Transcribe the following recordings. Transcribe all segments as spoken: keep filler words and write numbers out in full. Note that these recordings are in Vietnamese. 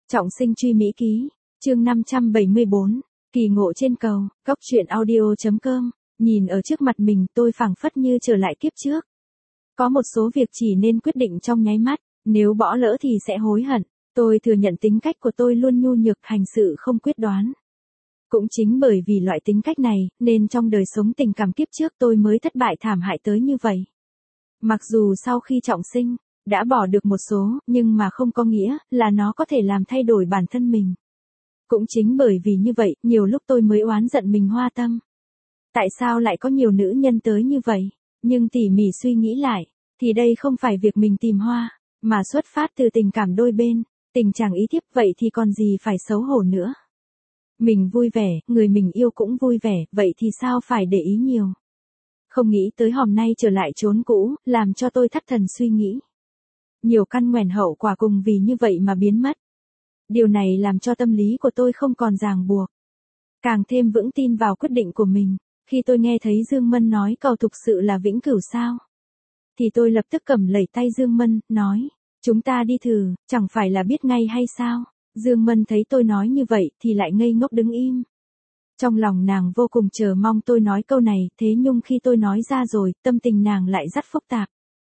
Trọng sinh truy mỹ ký, chương năm trăm bảy mươi bốn, kỳ ngộ trên cầu, cóc truyện audio chấm com, nhìn ở trước mặt mình tôi phảng phất như trở lại kiếp trước. Có một số việc chỉ nên quyết định trong nháy mắt, nếu bỏ lỡ thì sẽ hối hận. Tôi thừa nhận tính cách của tôi luôn nhu nhược, hành sự không quyết đoán. Cũng chính bởi vì loại tính cách này, nên trong đời sống tình cảm kiếp trước tôi mới thất bại thảm hại tới như vậy. Mặc dù sau khi trọng sinh, đã bỏ được một số, nhưng mà không có nghĩa là nó có thể làm thay đổi bản thân mình. Cũng chính bởi vì như vậy, nhiều lúc tôi mới oán giận mình hoa tâm. Tại sao lại có nhiều nữ nhân tới như vậy? Nhưng tỉ mỉ suy nghĩ lại, thì đây không phải việc mình tìm hoa, mà xuất phát từ tình cảm đôi bên, tình trạng ý thiếp, vậy thì còn gì phải xấu hổ nữa. Mình vui vẻ, người mình yêu cũng vui vẻ, vậy thì sao phải để ý nhiều. Không nghĩ tới hôm nay trở lại chốn cũ, làm cho tôi thất thần suy nghĩ. Nhiều căn ngoèn hậu quả cùng vì như vậy mà biến mất. Điều này làm cho tâm lý của tôi không còn ràng buộc. Càng thêm vững tin vào quyết định của mình. Khi tôi nghe thấy Dương Mân nói cầu thực sự là vĩnh cửu sao, thì tôi lập tức cầm lẩy tay Dương Mân, nói, chúng ta đi thử, chẳng phải là biết ngay hay sao. Dương Mân thấy tôi nói như vậy thì lại ngây ngốc đứng im. Trong lòng nàng vô cùng chờ mong tôi nói câu này, thế nhưng khi tôi nói ra rồi, tâm tình nàng lại rất phức tạp.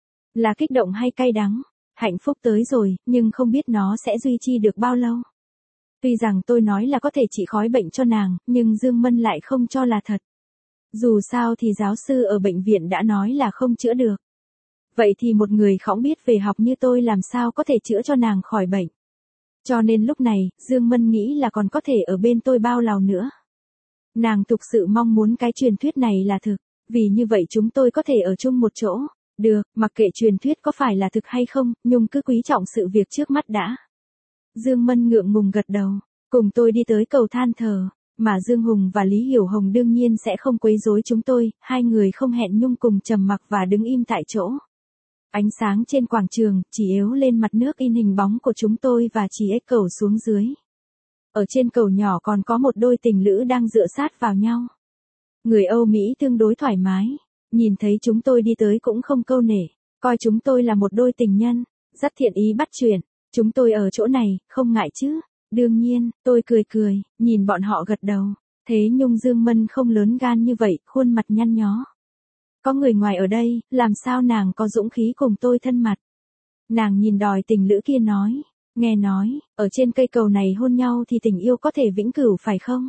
Là kích động hay cay đắng, hạnh phúc tới rồi, nhưng không biết nó sẽ duy trì được bao lâu. Tuy rằng tôi nói là có thể trị khói bệnh cho nàng, nhưng Dương Mân lại không cho là thật. Dù sao thì giáo sư ở bệnh viện đã nói là không chữa được. Vậy thì một người không biết về học như tôi làm sao có thể chữa cho nàng khỏi bệnh. Cho nên lúc này, Dương Mân nghĩ là còn có thể ở bên tôi bao lâu nữa. Nàng thực sự mong muốn cái truyền thuyết này là thực, vì như vậy chúng tôi có thể ở chung một chỗ. Được, mặc kệ truyền thuyết có phải là thực hay không, nhưng cứ quý trọng sự việc trước mắt đã. Dương Mân ngượng ngùng gật đầu, cùng tôi đi tới cầu than thờ, mà Dương Hùng và Lý Hiểu Hồng đương nhiên sẽ không quấy rối chúng tôi, hai người không hẹn nhung cùng trầm mặc và đứng im tại chỗ. Ánh sáng trên quảng trường chỉ yếu lên mặt nước in hình bóng của chúng tôi và chỉ ếch cầu xuống dưới. Ở trên cầu nhỏ còn có một đôi tình lữ đang dựa sát vào nhau. Người Âu Mỹ tương đối thoải mái, nhìn thấy chúng tôi đi tới cũng không câu nể, coi chúng tôi là một đôi tình nhân, rất thiện ý bắt chuyện, chúng tôi ở chỗ này, không ngại chứ. Đương nhiên, tôi cười cười, nhìn bọn họ gật đầu, thế nhưng Dương Mân không lớn gan như vậy, khuôn mặt nhăn nhó. Có người ngoài ở đây, làm sao nàng có dũng khí cùng tôi thân mật. Nàng nhìn đòi tình lữ kia nói, nghe nói, ở trên cây cầu này hôn nhau thì tình yêu có thể vĩnh cửu phải không?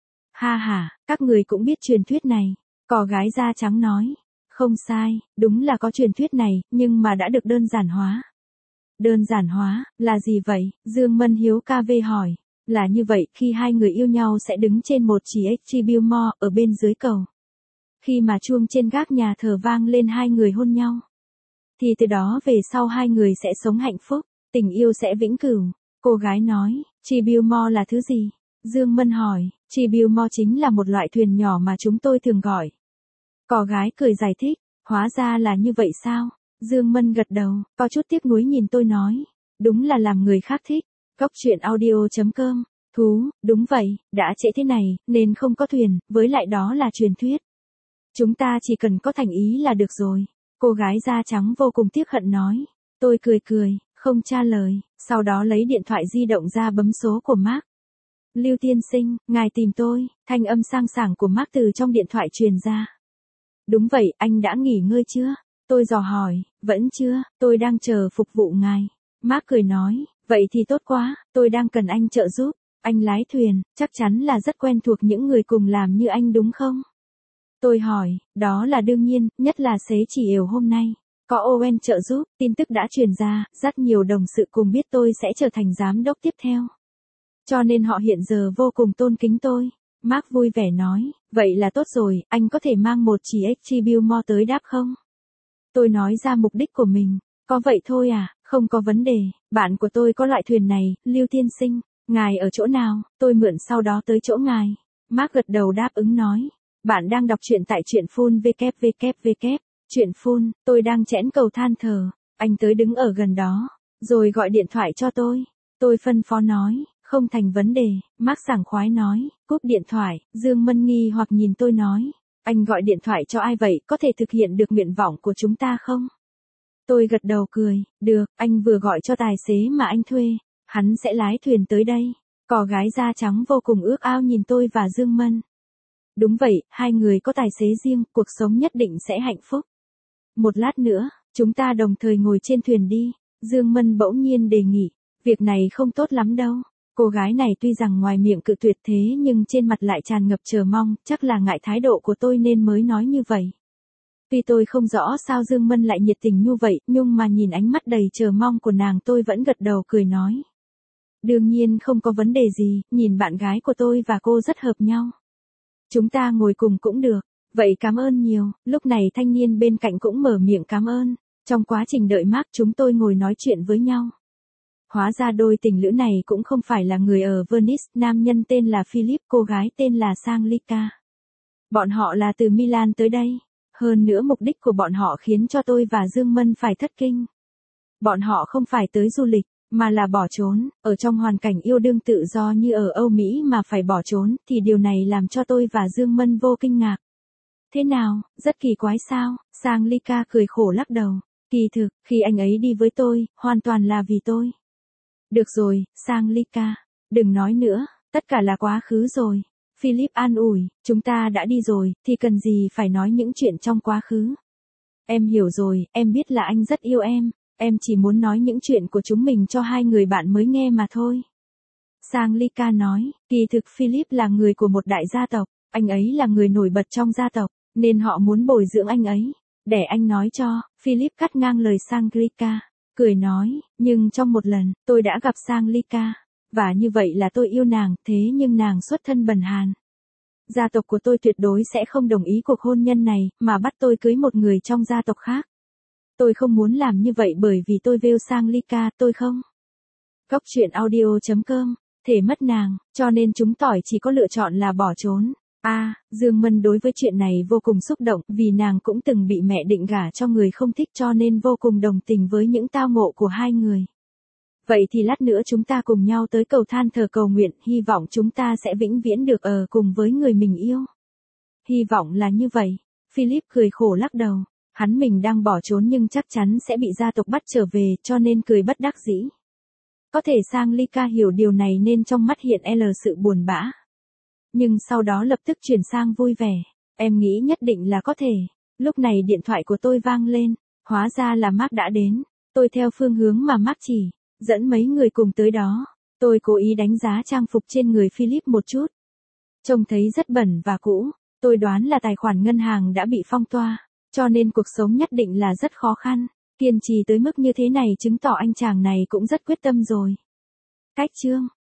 Ha ha, các người cũng biết truyền thuyết này, cò gái da trắng nói, không sai, đúng là có truyền thuyết này, nhưng mà đã được đơn giản hóa. Đơn giản hóa, là gì vậy? Dương Mân hiếu ca vê hỏi. Là như vậy, khi hai người yêu nhau sẽ đứng trên một chỉ ếch Tribillmore ở bên dưới cầu. Khi mà chuông trên gác nhà thờ vang lên hai người hôn nhau, thì từ đó về sau hai người sẽ sống hạnh phúc, tình yêu sẽ vĩnh cửu. Cô gái nói, Tribillmore là thứ gì? Dương Mân hỏi, Tribillmore chính là một loại thuyền nhỏ mà chúng tôi thường gọi. Cò gái cười giải thích, hóa ra là như vậy sao? Dương Mân gật đầu, có chút tiếc nuối nhìn tôi nói, đúng là làm người khác thích. Cóc truyện audio chấm com, thú, đúng vậy, đã trễ thế này, nên không có thuyền, với lại đó là truyền thuyết. Chúng ta chỉ cần có thành ý là được rồi. Cô gái da trắng vô cùng tiếc hận nói. Tôi cười cười, không trả lời, sau đó lấy điện thoại di động ra bấm số của Mark. Lưu tiên sinh, ngài tìm tôi, thanh âm sang sảng của Mark từ trong điện thoại truyền ra. Đúng vậy, anh đã nghỉ ngơi chưa? Tôi dò hỏi, vẫn chưa, tôi đang chờ phục vụ ngài. Mark cười nói, vậy thì tốt quá, tôi đang cần anh trợ giúp. Anh lái thuyền, chắc chắn là rất quen thuộc những người cùng làm như anh đúng không? Tôi hỏi, đó là đương nhiên, nhất là xế chỉ ều hôm nay. Có Owen trợ giúp, tin tức đã truyền ra, rất nhiều đồng sự cùng biết tôi sẽ trở thành giám đốc tiếp theo. Cho nên họ hiện giờ vô cùng tôn kính tôi. Mark vui vẻ nói, vậy là tốt rồi, anh có thể mang một chỉ ếch Tribillmore tới đáp không? Tôi nói ra mục đích của mình, có vậy thôi à, không có vấn đề, bạn của tôi có loại thuyền này, Lưu tiên sinh, ngài ở chỗ nào, tôi mượn sau đó tới chỗ ngài. Mark gật đầu đáp ứng nói, bạn đang đọc truyện tại truyện phun www. Truyện phun, tôi đang chẽn cầu than thờ, anh tới đứng ở gần đó, rồi gọi điện thoại cho tôi. Tôi phân phó nói, không thành vấn đề, Mark sảng khoái nói, cúp điện thoại. Dương Mân nghi hoặc nhìn tôi nói, anh gọi điện thoại cho ai vậy, có thể thực hiện được nguyện vọng của chúng ta không? Tôi gật đầu cười, được, anh vừa gọi cho tài xế mà anh thuê. Hắn sẽ lái thuyền tới đây. Cò gái da trắng vô cùng ước ao nhìn tôi và Dương Mân. Đúng vậy, hai người có tài xế riêng, cuộc sống nhất định sẽ hạnh phúc. Một lát nữa, chúng ta đồng thời ngồi trên thuyền đi. Dương Mân bỗng nhiên đề nghị, việc này không tốt lắm đâu. Cô gái này tuy rằng ngoài miệng cự tuyệt thế nhưng trên mặt lại tràn ngập chờ mong, chắc là ngại thái độ của tôi nên mới nói như vậy. Tuy tôi không rõ sao Dương Mân lại nhiệt tình như vậy, nhưng mà nhìn ánh mắt đầy chờ mong của nàng tôi vẫn gật đầu cười nói. Đương nhiên không có vấn đề gì, nhìn bạn gái của tôi và cô rất hợp nhau. Chúng ta ngồi cùng cũng được, vậy cảm ơn nhiều. Lúc này thanh niên bên cạnh cũng mở miệng cảm ơn. Trong quá trình đợi Mark chúng tôi ngồi nói chuyện với nhau. Hóa ra đôi tình lữ này cũng không phải là người ở Venice, nam nhân tên là Philip, cô gái tên là Sanglica. Bọn họ là từ Milan tới đây. Hơn nữa mục đích của bọn họ khiến cho tôi và Dương Mân phải thất kinh. Bọn họ không phải tới du lịch, mà là bỏ trốn, ở trong hoàn cảnh yêu đương tự do như ở Âu Mỹ mà phải bỏ trốn, thì điều này làm cho tôi và Dương Mân vô kinh ngạc. Thế nào, rất kỳ quái sao? Sanglica cười khổ lắc đầu. Kỳ thực, khi anh ấy đi với tôi, hoàn toàn là vì tôi. Được rồi, Sanglica, đừng nói nữa, tất cả là quá khứ rồi. Philip an ủi, chúng ta đã đi rồi, thì cần gì phải nói những chuyện trong quá khứ. Em hiểu rồi, em biết là anh rất yêu em, em chỉ muốn nói những chuyện của chúng mình cho hai người bạn mới nghe mà thôi. Sanglica nói, kỳ thực Philip là người của một đại gia tộc, anh ấy là người nổi bật trong gia tộc, nên họ muốn bồi dưỡng anh ấy. Để anh nói cho, Philip cắt ngang lời Sanglica, cười nói, nhưng trong một lần, tôi đã gặp Sanglica. Và như vậy là tôi yêu nàng, thế nhưng nàng xuất thân bần hàn. Gia tộc của tôi tuyệt đối sẽ không đồng ý cuộc hôn nhân này, mà bắt tôi cưới một người trong gia tộc khác. Tôi không muốn làm như vậy bởi vì tôi vêu Sanglica, tôi không. Góc truyện audio chấm com, thể mất nàng, cho nên chúng tỏi chỉ có lựa chọn là bỏ trốn. A, à, Dương Mân đối với chuyện này vô cùng xúc động, vì nàng cũng từng bị mẹ định gả cho người không thích cho nên vô cùng đồng tình với những tao ngộ của hai người. Vậy thì lát nữa chúng ta cùng nhau tới cầu than thờ cầu nguyện, hy vọng chúng ta sẽ vĩnh viễn được ở cùng với người mình yêu. Hy vọng là như vậy. Philip cười khổ lắc đầu. Hắn mình đang bỏ trốn nhưng chắc chắn sẽ bị gia tộc bắt trở về cho nên cười bất đắc dĩ. Có thể Sanglica hiểu điều này nên trong mắt hiện L sự buồn bã. Nhưng sau đó lập tức chuyển sang vui vẻ. Em nghĩ nhất định là có thể. Lúc này điện thoại của tôi vang lên. Hóa ra là Mark đã đến. Tôi theo phương hướng mà Mark chỉ. Dẫn mấy người cùng tới đó. Tôi cố ý đánh giá trang phục trên người Philip một chút. Trông thấy rất bẩn và cũ. Tôi đoán là tài khoản ngân hàng đã bị phong toa. Cho nên cuộc sống nhất định là rất khó khăn. Kiên trì tới mức như thế này chứng tỏ anh chàng này cũng rất quyết tâm rồi. Cách chương